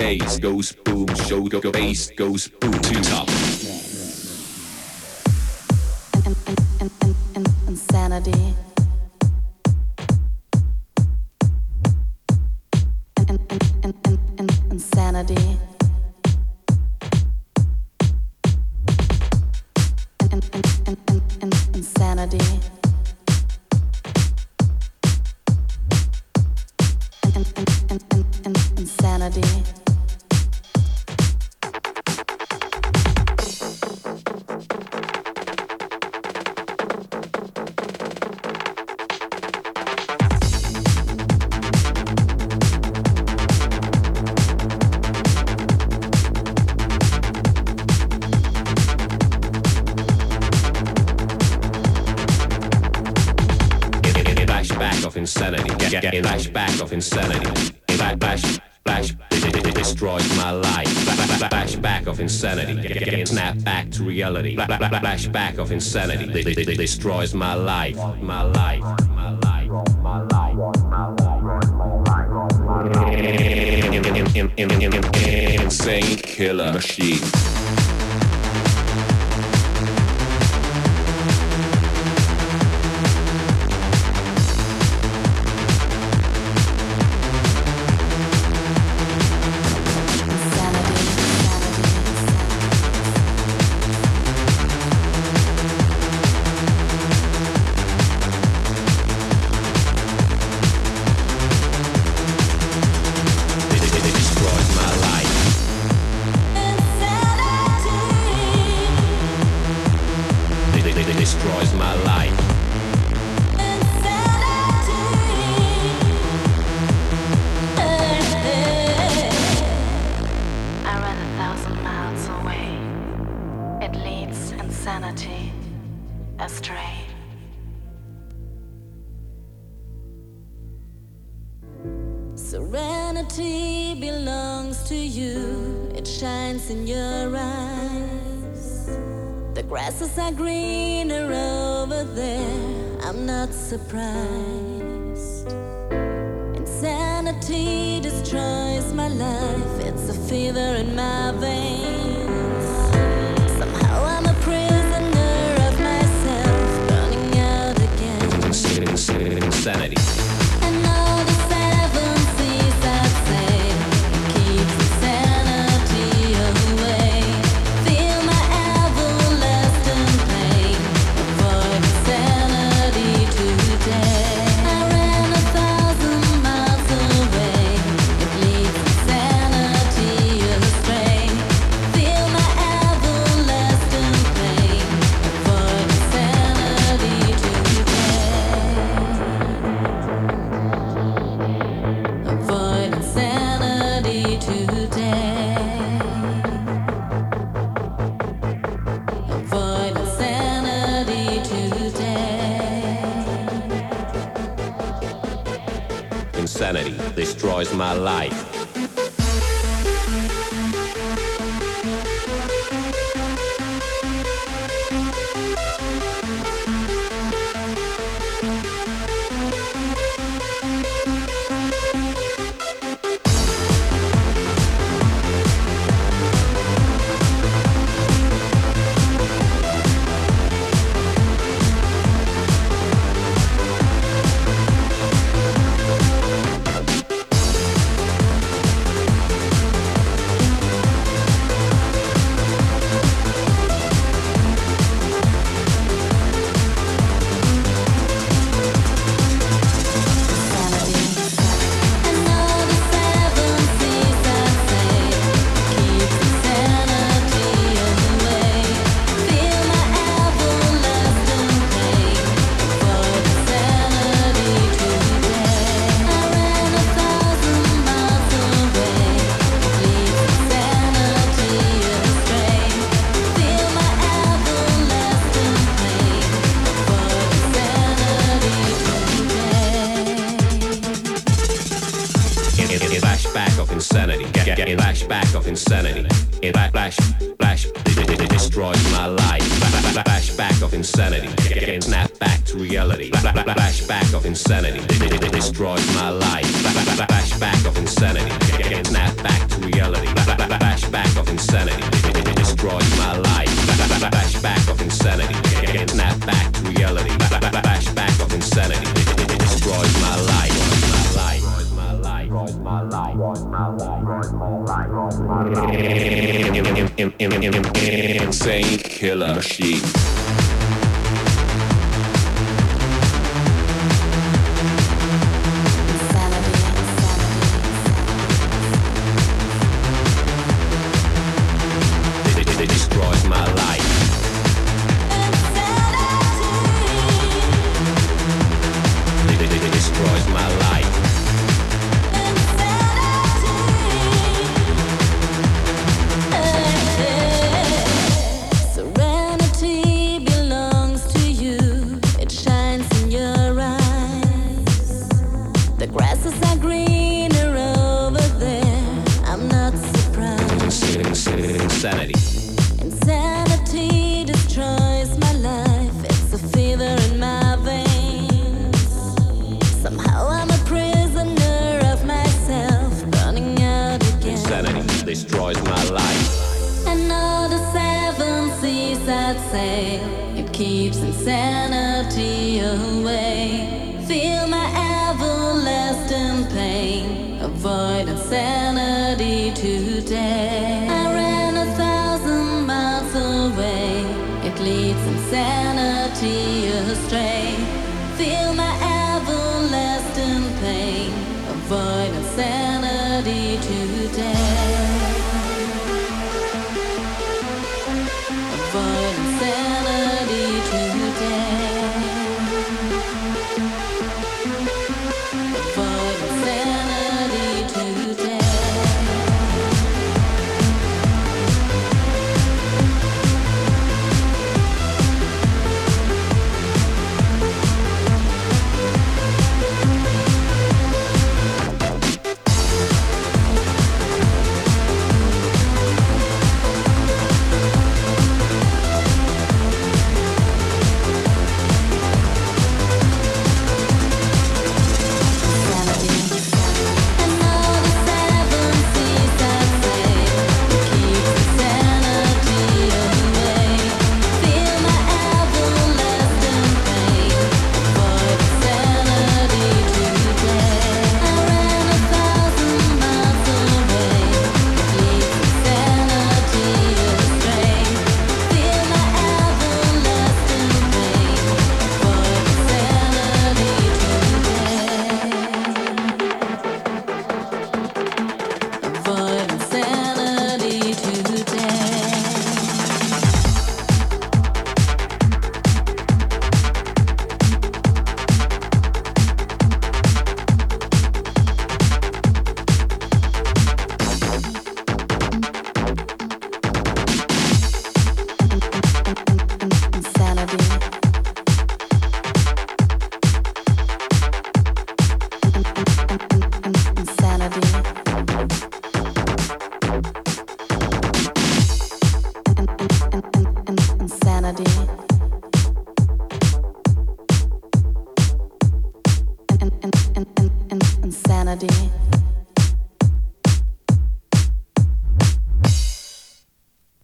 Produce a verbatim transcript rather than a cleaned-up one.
bass goes boom, shoulder bass goes boom to top. In, in, in, in, insanity. In, in, in, in, in, insanity. In, in, in, in, in, insanity. In, in, in, in, in, insanity. Insanity, get, get, flashback of insanity. Flash, flash, it destroys my life. Flashback of insanity, get, get, snap back to reality. Flashback of insanity, it destroys my life, my life, my life, my life, my life. Insane killer machine. Destroys my life. I ran a thousand miles away. It leads insanity astray. Serenity belongs to you. It shines in your eyes. The grasses are greener over there. I'm not surprised. Insanity destroys my life. It's a fever in my veins. Somehow I'm a prisoner of myself, burning out again. Insanity. And all the seven seas that say keeps insanity away. Feel my everlasting pain. Avoid insanity today. I ran a thousand miles away. It leads insanity astray. Feel my everlasting pain. Avoid insanity today. Avoid insanity today. Avoid insanity today. Insanity destroys my life. And all the seven seas that say keeps insanity away. Feel my everlasting pain. Avoid insanity today. I ran a thousand miles away. Leaves insanity astray. Feel my everlasting pain. Avoid insanity today. In flashback of insanity, get, get, flashback of insanity. In flash, flash, it destroys my life. Flashback of insanity, get, get, snap back to reality. Flashback of insanity, it destroys my life. Flashback of insanity, get, get, snap back to reality. Insane killer machine. It destroys my life. It, it, it destroys my life. Serenity belongs to you. It shines in your eyes. The grasses are greener over there. I'm not surprised. Insanity. Insanity destroys my life. It's a fever in my veins. Somehow I'm a prisoner of myself, burning out again. Insanity destroys my life. And all the seven seas that sail, it keeps insanity away. Feel my everlasting pain. Avoid insanity today. I ran a thousand miles away. It leads insanity astray. Feel my everlasting pain. Avoid insanity today. Avoid insanity today. Avoid insanity today. Insanity.